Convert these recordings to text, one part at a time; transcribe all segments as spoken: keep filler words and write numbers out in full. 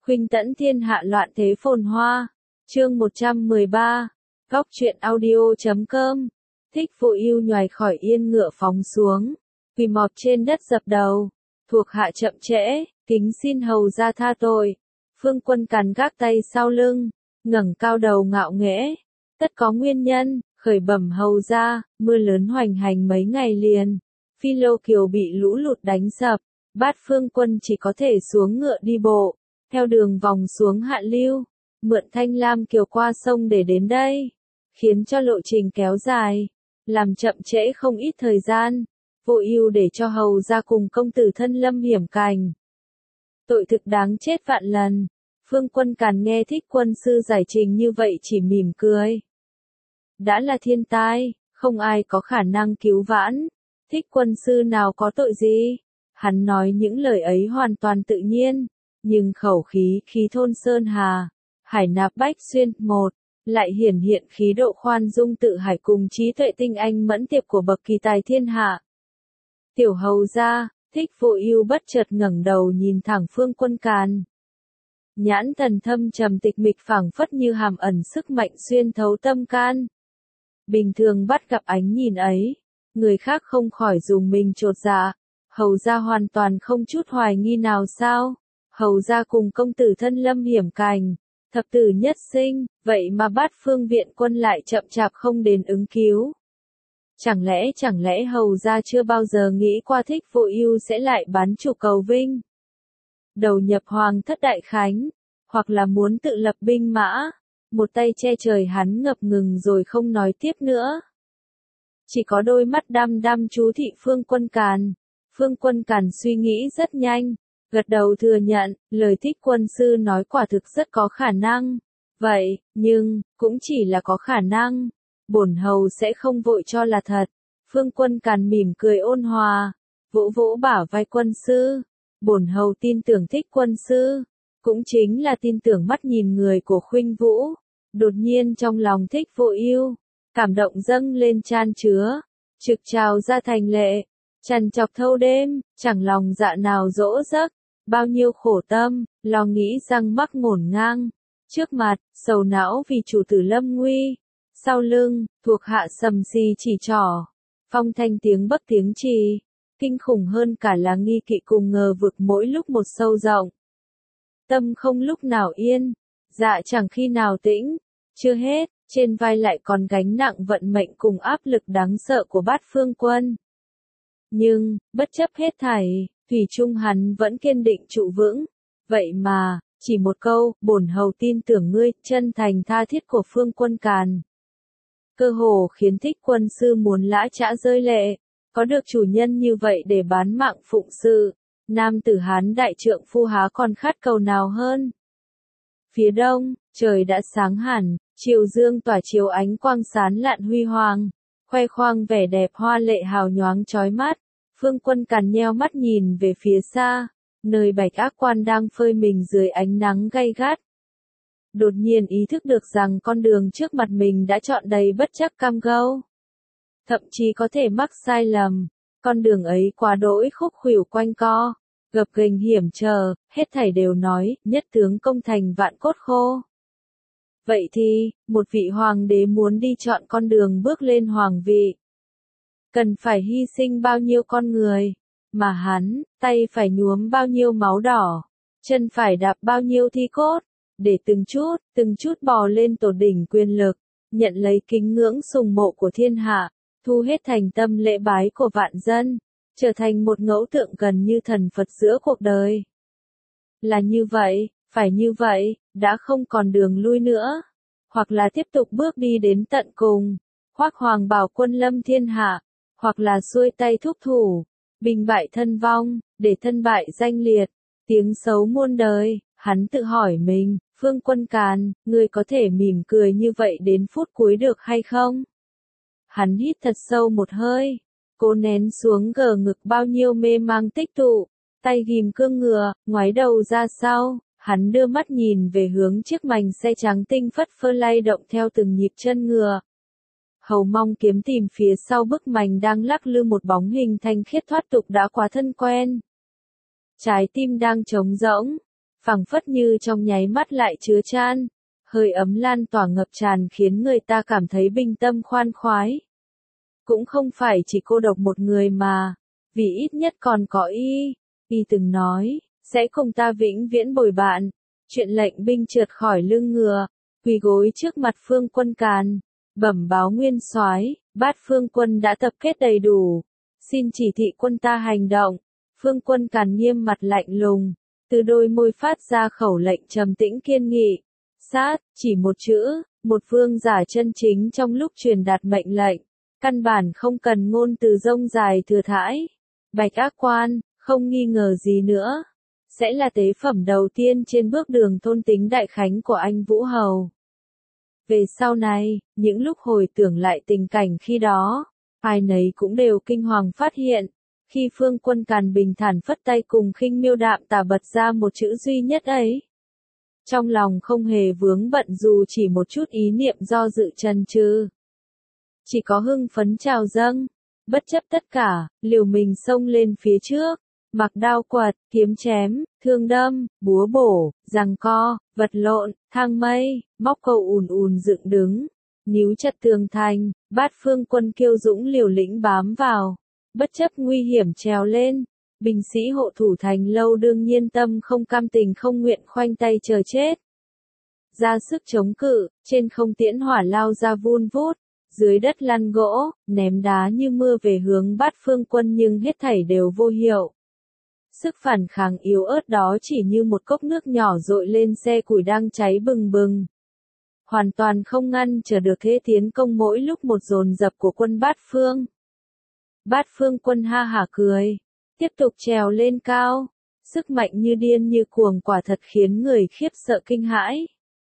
Khuynh tẫn thiên hạ loạn thế phồn hoa. Chương một trăm mười ba. Góc truyện audio.com. Thích Phụ Ưu nhoài khỏi yên ngựa phóng xuống, quỳ mọp trên đất dập đầu. Thuộc hạ chậm trễ, kính xin hầu ra tha tội. Phương Quân càn gác tay sau lưng, ngẩng cao đầu ngạo nghễ. Tất có nguyên nhân, khởi bẩm hầu ra, mưa lớn hoành hành mấy ngày liền. Phi Lô Kiều bị lũ lụt đánh sập, Bát Phương Quân chỉ có thể xuống ngựa đi bộ, theo đường vòng xuống hạ lưu, mượn Thanh Lam Kiều qua sông để đến đây, khiến cho lộ trình kéo dài, làm chậm trễ không ít thời gian. Vô ưu để cho hầu ra cùng công tử thân lâm hiểm cảnh. Tội thực đáng chết vạn lần. Phương Quân càn nghe Thích quân sư giải trình như vậy chỉ mỉm cười. Đã là thiên tai, không ai có khả năng cứu vãn. Thích quân sư nào có tội gì? Hắn nói những lời ấy hoàn toàn tự nhiên, nhưng khẩu khí khí thôn sơn hà, hải nạp bách xuyên một, lại hiển hiện khí độ khoan dung tự hải cùng trí tuệ tinh anh mẫn tiệp của bậc kỳ tài thiên hạ. Tiểu hầu ra, Thích Vô Ưu bất chợt ngẩng đầu nhìn thẳng Phương Quân càn. Nhãn thần thâm trầm tịch mịch phảng phất như hàm ẩn sức mạnh xuyên thấu tâm can. Bình thường bắt gặp ánh nhìn ấy, người khác không khỏi dùng mình chột dạ. Hầu ra hoàn toàn không chút hoài nghi nào sao? Hầu ra cùng công tử thân lâm hiểm cảnh, thập tử nhất sinh, vậy mà Bát Phương viện quân lại chậm chạp không đến ứng cứu. Chẳng lẽ chẳng lẽ hầu ra chưa bao giờ nghĩ qua Thích Vô Ưu sẽ lại bán chủ cầu vinh, đầu nhập Hoàng thất đại khánh, hoặc là muốn tự lập binh mã, một tay che trời. Hắn ngập ngừng rồi không nói tiếp nữa, chỉ có đôi mắt đăm đăm chú thị Phương Quân càn. Phương Quân càn suy nghĩ rất nhanh, gật đầu thừa nhận, lời Thích quân sư nói quả thực rất có khả năng. Vậy, nhưng, cũng chỉ là có khả năng. Bổn hầu sẽ không vội cho là thật. Phương Quân càn mỉm cười ôn hòa, vỗ vỗ bả vai quân sư. Bổn hầu tin tưởng Thích quân sư, cũng chính là tin tưởng mắt nhìn người của Khuynh Vũ. Đột nhiên trong lòng Thích Vô Ưu, cảm động dâng lên chan chứa, trực trào ra thành lệ. Trằn trọc thâu đêm, chẳng lòng dạ nào dỗ giấc, bao nhiêu khổ tâm, lo nghĩ răng mắc ngổn ngang. Trước mặt, sầu não vì chủ tử lâm nguy. Sau lưng, thuộc hạ sầm xì chỉ trỏ. Phong thanh tiếng bấc tiếng trì, kinh khủng hơn cả là nghi kỵ cùng ngờ vực mỗi lúc một sâu rộng. Tâm không lúc nào yên, dạ chẳng khi nào tĩnh. Chưa hết, trên vai lại còn gánh nặng vận mệnh cùng áp lực đáng sợ của Bát Phương quân. Nhưng, bất chấp hết thảy, thủy chung hắn vẫn kiên định trụ vững. Vậy mà, chỉ một câu, bổn hầu tin tưởng ngươi, chân thành tha thiết của Phương Quân càn. Cơ hồ khiến Thích quân sư muốn lã chã rơi lệ. Có được chủ nhân như vậy để bán mạng phụng sự, nam tử Hán đại trượng phu há còn khát cầu nào hơn. Phía đông, trời đã sáng hẳn, chiều dương tỏa chiếu ánh quang sáng lạn huy hoàng, khoe khoang vẻ đẹp hoa lệ hào nhoáng chói mắt. Phương Quân càn nheo mắt nhìn về phía xa, nơi Bạch Ác Quan đang phơi mình dưới ánh nắng gay gắt. Đột nhiên ý thức được rằng con đường trước mặt mình đã chọn đầy bất trắc cam go. Thậm chí có thể mắc sai lầm, con đường ấy quá đỗi khúc khuỷu quanh co, gập ghềnh hiểm trở, hết thảy đều nói, nhất tướng công thành vạn cốt khô. Vậy thì, một vị hoàng đế muốn đi chọn con đường bước lên hoàng vị, cần phải hy sinh bao nhiêu con người, mà hắn, tay phải nhuốm bao nhiêu máu đỏ, chân phải đạp bao nhiêu thi cốt, để từng chút, từng chút bò lên tổ đỉnh quyền lực, nhận lấy kính ngưỡng sùng mộ của thiên hạ, thu hết thành tâm lễ bái của vạn dân, trở thành một ngẫu tượng gần như thần Phật giữa cuộc đời. Là như vậy, phải như vậy, đã không còn đường lui nữa, hoặc là tiếp tục bước đi đến tận cùng, khoác hoàng bào quân lâm thiên hạ, hoặc là xuôi tay thúc thủ, binh bại thân vong, để thân bại danh liệt, tiếng xấu muôn đời. Hắn tự hỏi mình, Phương Quân càn, ngươi có thể mỉm cười như vậy đến phút cuối được hay không? Hắn hít thật sâu một hơi, cố nén xuống gờ ngực bao nhiêu mê mang tích tụ, tay ghim cương ngựa, ngoái đầu ra sau, hắn đưa mắt nhìn về hướng chiếc mành xe trắng tinh phất phơ lay động theo từng nhịp chân ngựa. Hầu mong kiếm tìm phía sau bức mành đang lắc lư một bóng hình thanh khiết thoát tục đã quá thân quen. Trái tim đang trống rỗng, phảng phất như trong nháy mắt lại chứa chan, hơi ấm lan tỏa ngập tràn khiến người ta cảm thấy bình tâm khoan khoái. Cũng không phải chỉ cô độc một người mà, vì ít nhất còn có y, y từng nói, sẽ cùng ta vĩnh viễn bồi bạn. Chuyện lệnh binh trượt khỏi lưng ngựa, quỳ gối trước mặt Phương Quân Càn, bẩm báo nguyên soái, Bát Phương Quân đã tập kết đầy đủ, xin chỉ thị quân ta hành động. Phương Quân Càn nghiêm mặt lạnh lùng, từ đôi môi phát ra khẩu lệnh trầm tĩnh kiên nghị. Sát, chỉ một chữ, một vương giả chân chính trong lúc truyền đạt mệnh lệnh, căn bản không cần ngôn từ rông dài thừa thãi. Bạch Ác Quan, không nghi ngờ gì nữa, sẽ là tế phẩm đầu tiên trên bước đường thôn tính đại khánh của anh Vũ Hầu. Về sau này, những lúc hồi tưởng lại tình cảnh khi đó, ai nấy cũng đều kinh hoàng phát hiện, khi Phương Quân Càn bình thản phất tay cùng khinh miêu đạm tả bật ra một chữ duy nhất ấy. Trong lòng không hề vướng bận dù chỉ một chút ý niệm do dự chần chừ. Chỉ có hưng phấn trào dâng, bất chấp tất cả, liều mình xông lên phía trước, mặc đao quật, kiếm chém, thương đâm, búa bổ, giằng co, vật lộn, thang mây, móc câu ùn ùn dựng đứng, níu chặt tường thành, Bát Phương Quân kiêu dũng liều lĩnh bám vào, bất chấp nguy hiểm trèo lên. Binh sĩ hộ thủ thành lâu đương nhiên tâm không cam tình không nguyện khoanh tay chờ chết. Ra sức chống cự, trên không tiễn hỏa lao ra vun vút, dưới đất lăn gỗ, ném đá như mưa về hướng Bát Phương Quân nhưng hết thảy đều vô hiệu. Sức phản kháng yếu ớt đó chỉ như một cốc nước nhỏ dội lên xe củi đang cháy bừng bừng. Hoàn toàn không ngăn trở được thế tiến công mỗi lúc một dồn dập của quân Bát Phương. Bát Phương Quân ha hả cười, tiếp tục trèo lên cao, sức mạnh như điên như cuồng quả thật khiến người khiếp sợ kinh hãi.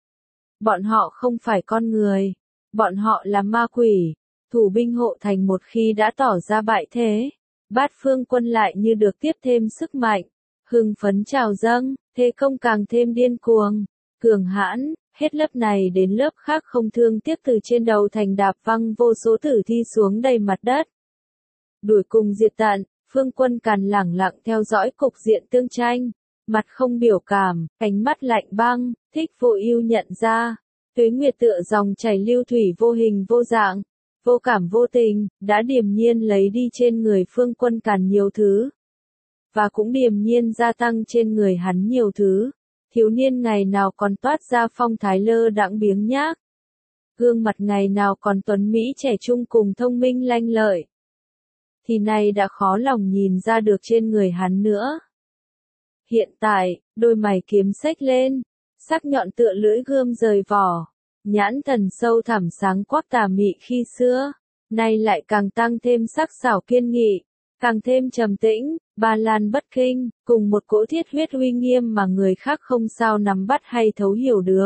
Bọn họ không phải con người, bọn họ là ma quỷ, thủ binh hộ thành một khi đã tỏ ra bại thế, Bát Phương Quân lại như được tiếp thêm sức mạnh, hưng phấn trào dâng, thế công càng thêm điên cuồng, cường hãn, hết lớp này đến lớp khác không thương tiếc từ trên đầu thành đạp văng vô số tử thi xuống đầy mặt đất. Đuổi cùng diệt tận, Phương Quân Càn lẳng lặng theo dõi cục diện tương tranh, mặt không biểu cảm, ánh mắt lạnh băng. Thích Vô Ưu nhận ra, tuế nguyệt tựa dòng chảy lưu thủy vô hình vô dạng, vô cảm vô tình, đã điềm nhiên lấy đi trên người Phương Quân Càn nhiều thứ, và cũng điềm nhiên gia tăng trên người hắn nhiều thứ. Thiếu niên ngày nào còn toát ra phong thái lơ đãng biếng nhác, gương mặt ngày nào còn tuấn mỹ trẻ trung cùng thông minh lanh lợi, thì nay đã khó lòng nhìn ra được trên người hắn nữa. Hiện tại, đôi mày kiếm xếch lên, sắc nhọn tựa lưỡi gươm rời vỏ, nhãn thần sâu thẳm sáng quắc tà mị khi xưa, nay lại càng tăng thêm sắc sảo kiên nghị, càng thêm trầm tĩnh, ba lan bất kinh, cùng một cỗ thiết huyết uy nghiêm mà người khác không sao nắm bắt hay thấu hiểu được.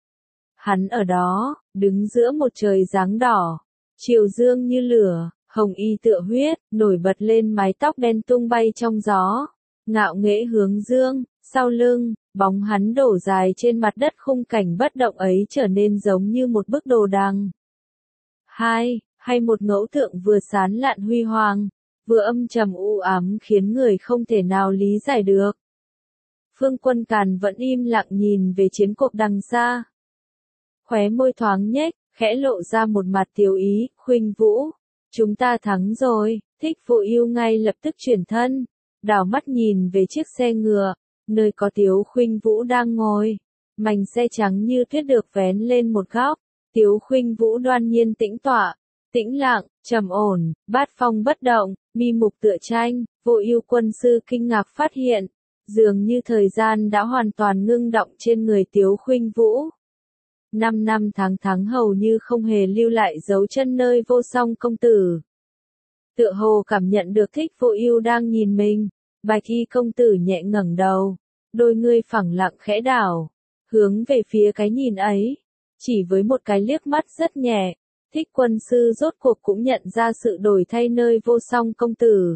Hắn ở đó, đứng giữa một trời giáng đỏ, chiều dương như lửa, hồng y tựa huyết, nổi bật lên mái tóc đen tung bay trong gió, ngạo nghễ hướng dương, sau lưng, bóng hắn đổ dài trên mặt đất, khung cảnh bất động ấy trở nên giống như một bức đồ đằng. Hai, hay một ngẫu tượng vừa sán lạn huy hoàng, vừa âm trầm u ám khiến người không thể nào lý giải được. Phương Quân Càn vẫn im lặng nhìn về chiến cuộc đằng xa. Khóe môi thoáng nhếch, khẽ lộ ra một mặt tiếu ý, khuynh Vũ, chúng ta thắng rồi. Thích Vô Ưu ngay lập tức chuyển thân, đảo mắt nhìn về chiếc xe ngựa, nơi có Tiếu Khuynh Vũ đang ngồi. Mảnh xe trắng như tuyết được vén lên một góc, Tiếu Khuynh Vũ đoan nhiên tĩnh tọa, tĩnh lặng, trầm ổn, bát phong bất động, mi mục tựa tranh. Vô Ưu quân sư kinh ngạc phát hiện, dường như thời gian đã hoàn toàn ngưng động trên người Tiếu Khuynh Vũ. Năm năm tháng tháng hầu như không hề lưu lại dấu chân nơi Vô Song công tử. Tựa hồ cảm nhận được Thích Vô Ưu đang nhìn mình, Bạch Y công tử nhẹ ngẩng đầu, đôi ngươi phẳng lặng khẽ đảo, hướng về phía cái nhìn ấy, chỉ với một cái liếc mắt rất nhẹ, Thích quân sư rốt cuộc cũng nhận ra sự đổi thay nơi Vô Song công tử.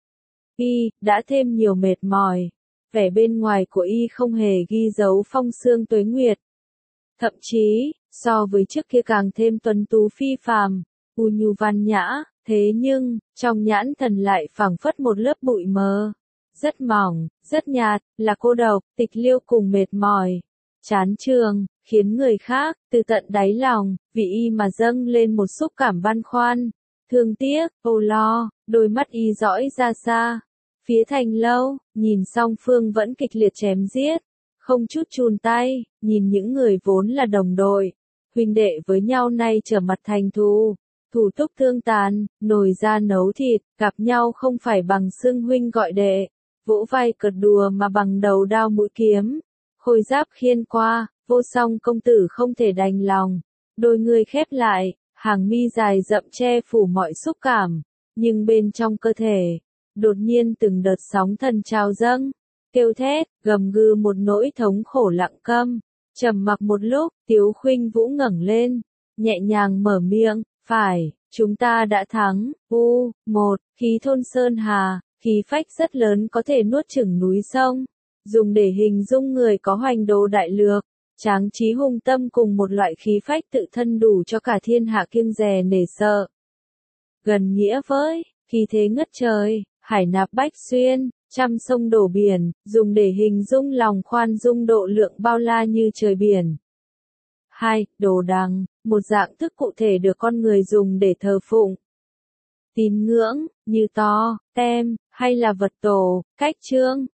Y đã thêm nhiều mệt mỏi, vẻ bên ngoài của y không hề ghi dấu phong sương tuế nguyệt. Thậm chí, so với trước kia càng thêm tuấn tú phi phàm, u nhu văn nhã, thế nhưng, trong nhãn thần lại phảng phất một lớp bụi mờ, rất mỏng, Rất nhạt, là cô độc, tịch liêu cùng mệt mỏi. Chán trường, khiến người khác, từ tận đáy lòng, vì y mà dâng lên một xúc cảm băn khoăn, thương tiếc, âu lo, đôi mắt y dõi ra xa. Phía thành lâu, nhìn song phương vẫn kịch liệt chém giết, không chút chùn tay, nhìn những người vốn là đồng đội, huynh đệ với nhau nay trở mặt thành thù, thủ túc thương tàn, nồi ra nấu thịt, gặp nhau không phải bằng xưng huynh gọi đệ, vỗ vai cợt đùa mà bằng đầu đao mũi kiếm, khôi giáp khiên qua, vô song công tử không thể đành lòng, đôi người khép lại, hàng mi dài rậm che phủ mọi xúc cảm, nhưng bên trong cơ thể, đột nhiên từng đợt sóng thần trào dâng, kêu thét, gầm gừ một nỗi thống khổ lặng câm. Trầm mặc một lúc, Tiếu Khuynh Vũ ngẩng lên, nhẹ nhàng mở miệng, phải, chúng ta đã thắng, u, một, khí thôn sơn hà, khí phách rất lớn có thể nuốt chửng núi sông, dùng để hình dung người có hoành đồ đại lược, tráng trí hung tâm cùng một loại khí phách tự thân đủ cho cả thiên hạ kiêng dè nể sợ. Gần nghĩa với, khí thế ngất trời, hải nạp bách xuyên, trăm sông đổ biển, dùng để hình dung lòng khoan dung độ lượng bao la như trời biển. Hai, đồ đằng, một dạng thức cụ thể được con người dùng để thờ phụng. Tín ngưỡng, như to, tem, hay là vật tổ, cách chương,